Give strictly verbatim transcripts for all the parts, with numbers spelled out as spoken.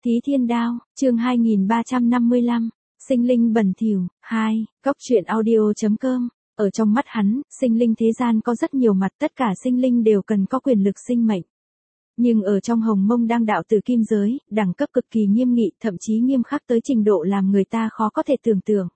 Thí Thiên Đao, chương hai nghìn ba trăm năm mươi lăm, sinh linh bẩn thỉu, hai, góc truyện audio chấm com. Ở trong mắt hắn, sinh linh thế gian có rất nhiều mặt, tất cả sinh linh đều cần có quyền lực sinh mệnh. Nhưng ở trong Hồng Mông Đăng đạo tử kim giới, đẳng cấp cực kỳ nghiêm nghị, thậm chí nghiêm khắc tới trình độ làm người ta khó có thể tưởng tượng.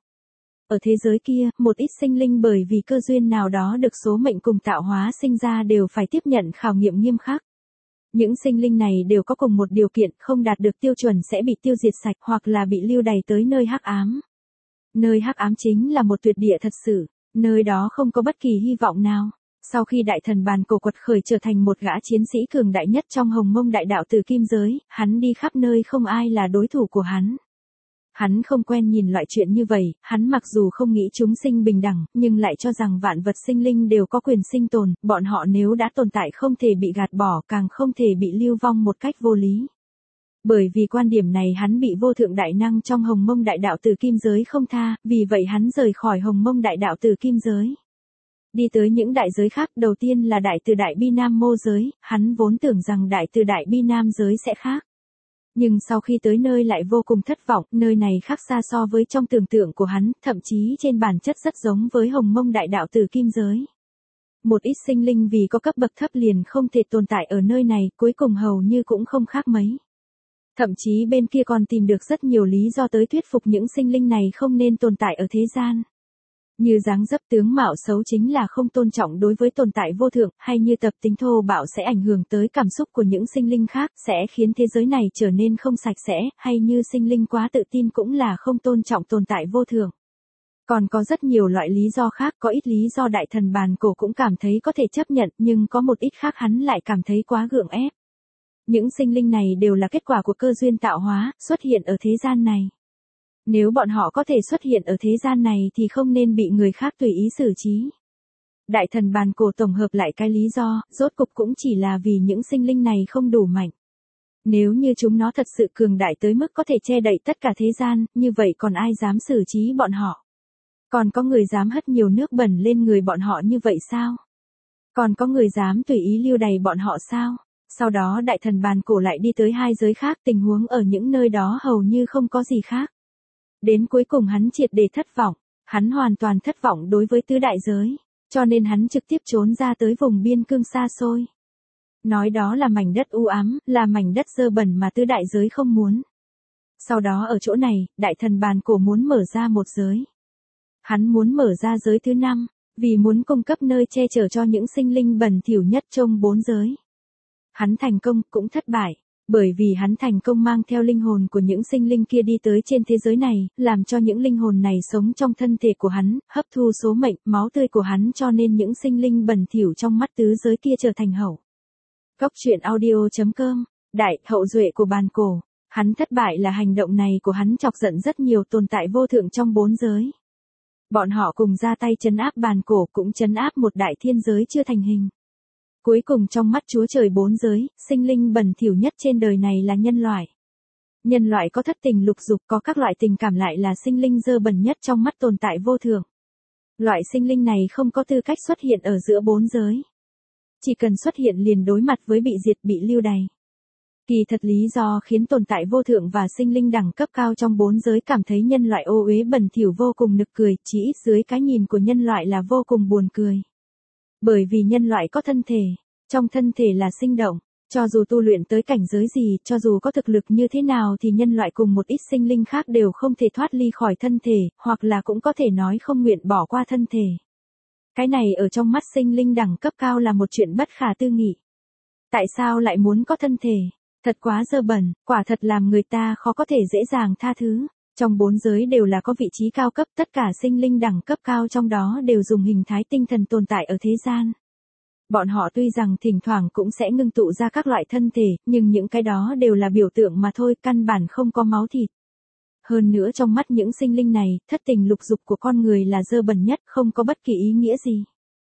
Ở thế giới kia, một ít sinh linh bởi vì cơ duyên nào đó được số mệnh cùng tạo hóa sinh ra đều phải tiếp nhận khảo nghiệm nghiêm khắc. Những sinh linh này đều có cùng một điều kiện, không đạt được tiêu chuẩn sẽ bị tiêu diệt sạch hoặc là bị lưu đày tới nơi hắc ám. Nơi hắc ám chính là một tuyệt địa thật sự, nơi đó không có bất kỳ hy vọng nào. Sau khi đại thần bàn cổ quật khởi trở thành một gã chiến sĩ cường đại nhất trong Hồng Mông đại đạo tử kim giới, hắn đi khắp nơi không ai là đối thủ của hắn. Hắn không quen nhìn loại chuyện như vậy, hắn mặc dù không nghĩ chúng sinh bình đẳng, nhưng lại cho rằng vạn vật sinh linh đều có quyền sinh tồn, bọn họ nếu đã tồn tại không thể bị gạt bỏ, càng không thể bị lưu vong một cách vô lý. Bởi vì quan điểm này hắn bị vô thượng đại năng trong Hồng Mông đại đạo tử kim giới không tha, vì vậy hắn rời khỏi Hồng Mông đại đạo tử kim giới. Đi tới những đại giới khác, đầu tiên là đại từ đại bi nam mô giới, hắn vốn tưởng rằng đại từ đại bi nam giới sẽ khác. Nhưng sau khi tới nơi lại vô cùng thất vọng, nơi này khác xa so với trong tưởng tượng của hắn, thậm chí trên bản chất rất giống với Hồng Mông đại đạo tử kim giới. Một ít sinh linh vì có cấp bậc thấp liền không thể tồn tại ở nơi này, cuối cùng hầu như cũng không khác mấy. Thậm chí bên kia còn tìm được rất nhiều lý do tới thuyết phục những sinh linh này không nên tồn tại ở thế gian. Như dáng dấp tướng mạo xấu chính là không tôn trọng đối với tồn tại vô thượng, hay như tập tính thô bạo sẽ ảnh hưởng tới cảm xúc của những sinh linh khác, sẽ khiến thế giới này trở nên không sạch sẽ, hay như sinh linh quá tự tin cũng là không tôn trọng tồn tại vô thượng. Còn có rất nhiều loại lý do khác, có ít lý do đại thần bàn cổ cũng cảm thấy có thể chấp nhận, nhưng có một ít khác hắn lại cảm thấy quá gượng ép. Những sinh linh này đều là kết quả của cơ duyên tạo hóa, xuất hiện ở thế gian này. Nếu bọn họ có thể xuất hiện ở thế gian này thì không nên bị người khác tùy ý xử trí. Đại thần bàn cổ tổng hợp lại cái lý do, rốt cục cũng chỉ là vì những sinh linh này không đủ mạnh. Nếu như chúng nó thật sự cường đại tới mức có thể che đậy tất cả thế gian, như vậy còn ai dám xử trí bọn họ? Còn có người dám hất nhiều nước bẩn lên người bọn họ như vậy sao? Còn có người dám tùy ý lưu đày bọn họ sao? Sau đó đại thần bàn cổ lại đi tới hai giới khác, tình huống ở những nơi đó hầu như không có gì khác. Đến cuối cùng hắn triệt để thất vọng, hắn hoàn toàn thất vọng đối với tứ đại giới, cho nên hắn trực tiếp trốn ra tới vùng biên cương xa xôi. Nói đó là mảnh đất u ám, là mảnh đất dơ bẩn mà tứ đại giới không muốn. Sau đó ở chỗ này, đại thần bàn cổ muốn mở ra một giới. Hắn muốn mở ra giới thứ năm, vì muốn cung cấp nơi che chở cho những sinh linh bẩn thỉu nhất trong bốn giới. Hắn thành công, cũng thất bại. Bởi vì hắn thành công mang theo linh hồn của những sinh linh kia đi tới trên thế giới này, làm cho những linh hồn này sống trong thân thể của hắn, hấp thu số mệnh, máu tươi của hắn cho nên những sinh linh bẩn thỉu trong mắt tứ giới kia trở thành hậu. Góc truyện audio chấm com, đại hậu duệ của bàn cổ. Hắn thất bại là hành động này của hắn chọc giận rất nhiều tồn tại vô thượng trong bốn giới. Bọn họ cùng ra tay trấn áp bàn cổ cũng trấn áp một đại thiên giới chưa thành hình. Cuối cùng trong mắt Chúa Trời bốn giới, sinh linh bẩn thỉu nhất trên đời này là nhân loại. Nhân loại có thất tình lục dục, có các loại tình cảm lại là sinh linh dơ bẩn nhất trong mắt tồn tại vô thượng. Loại sinh linh này không có tư cách xuất hiện ở giữa bốn giới. Chỉ cần xuất hiện liền đối mặt với bị diệt, bị lưu đày. Kỳ thật lý do khiến tồn tại vô thượng và sinh linh đẳng cấp cao trong bốn giới cảm thấy nhân loại ô uế bẩn thỉu vô cùng nực cười, chỉ ít dưới cái nhìn của nhân loại là vô cùng buồn cười. Bởi vì nhân loại có thân thể, trong thân thể là sinh động, cho dù tu luyện tới cảnh giới gì, cho dù có thực lực như thế nào thì nhân loại cùng một ít sinh linh khác đều không thể thoát ly khỏi thân thể, hoặc là cũng có thể nói không nguyện bỏ qua thân thể. Cái này ở trong mắt sinh linh đẳng cấp cao là một chuyện bất khả tư nghị. Tại sao lại muốn có thân thể? Thật quá dơ bẩn, quả thật làm người ta khó có thể dễ dàng tha thứ. Trong bốn giới đều là có vị trí cao cấp, tất cả sinh linh đẳng cấp cao trong đó đều dùng hình thái tinh thần tồn tại ở thế gian. Bọn họ tuy rằng thỉnh thoảng cũng sẽ ngưng tụ ra các loại thân thể, nhưng những cái đó đều là biểu tượng mà thôi, căn bản không có máu thịt. Hơn nữa trong mắt những sinh linh này, thất tình lục dục của con người là dơ bẩn nhất, không có bất kỳ ý nghĩa gì.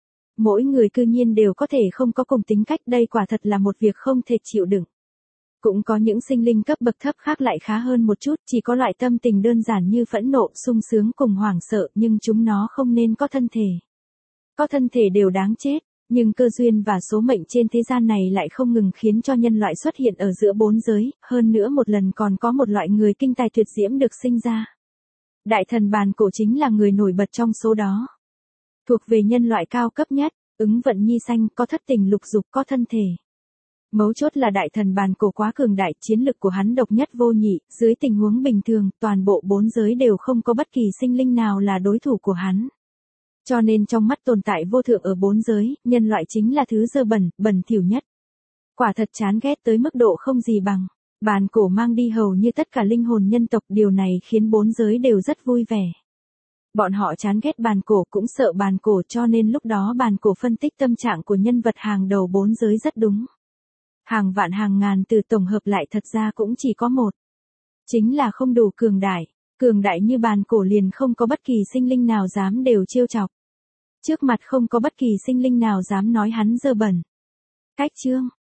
Mỗi người cư nhiên đều có thể không có cùng tính cách, đây quả thật là một việc không thể chịu đựng. Cũng có những sinh linh cấp bậc thấp khác lại khá hơn một chút, chỉ có loại tâm tình đơn giản như phẫn nộ, sung sướng cùng hoảng sợ, nhưng chúng nó không nên có thân thể. Có thân thể đều đáng chết, Nhưng cơ duyên và số mệnh trên thế gian này lại không ngừng khiến cho nhân loại xuất hiện ở giữa bốn giới, hơn nữa một lần còn có một loại người kinh tài tuyệt diễm được sinh ra. Đại thần bàn cổ chính là người nổi bật trong số đó. Thuộc về nhân loại cao cấp nhất, ứng vận nhi sanh, có thất tình lục dục, có thân thể. Mấu chốt là đại thần bàn cổ quá cường đại, chiến lực của hắn độc nhất vô nhị, dưới tình huống bình thường, toàn bộ bốn giới đều không có bất kỳ sinh linh nào là đối thủ của hắn. Cho nên trong mắt tồn tại vô thượng ở bốn giới, nhân loại chính là thứ dơ bẩn, bẩn thỉu nhất. Quả thật chán ghét tới mức độ không gì bằng. Bàn cổ mang đi hầu như tất cả linh hồn nhân tộc, điều này khiến bốn giới đều rất vui vẻ. Bọn họ chán ghét bàn cổ cũng sợ bàn cổ, cho nên lúc đó bàn cổ phân tích tâm trạng của nhân vật hàng đầu bốn giới rất đúng. Hàng vạn hàng ngàn từ tổng hợp lại thật ra cũng chỉ có một. Chính là không đủ cường đại. Cường đại như bàn cổ liền không có bất kỳ sinh linh nào dám đều trêu chọc. Trước mặt không có bất kỳ sinh linh nào dám nói hắn dơ bẩn. Cách chương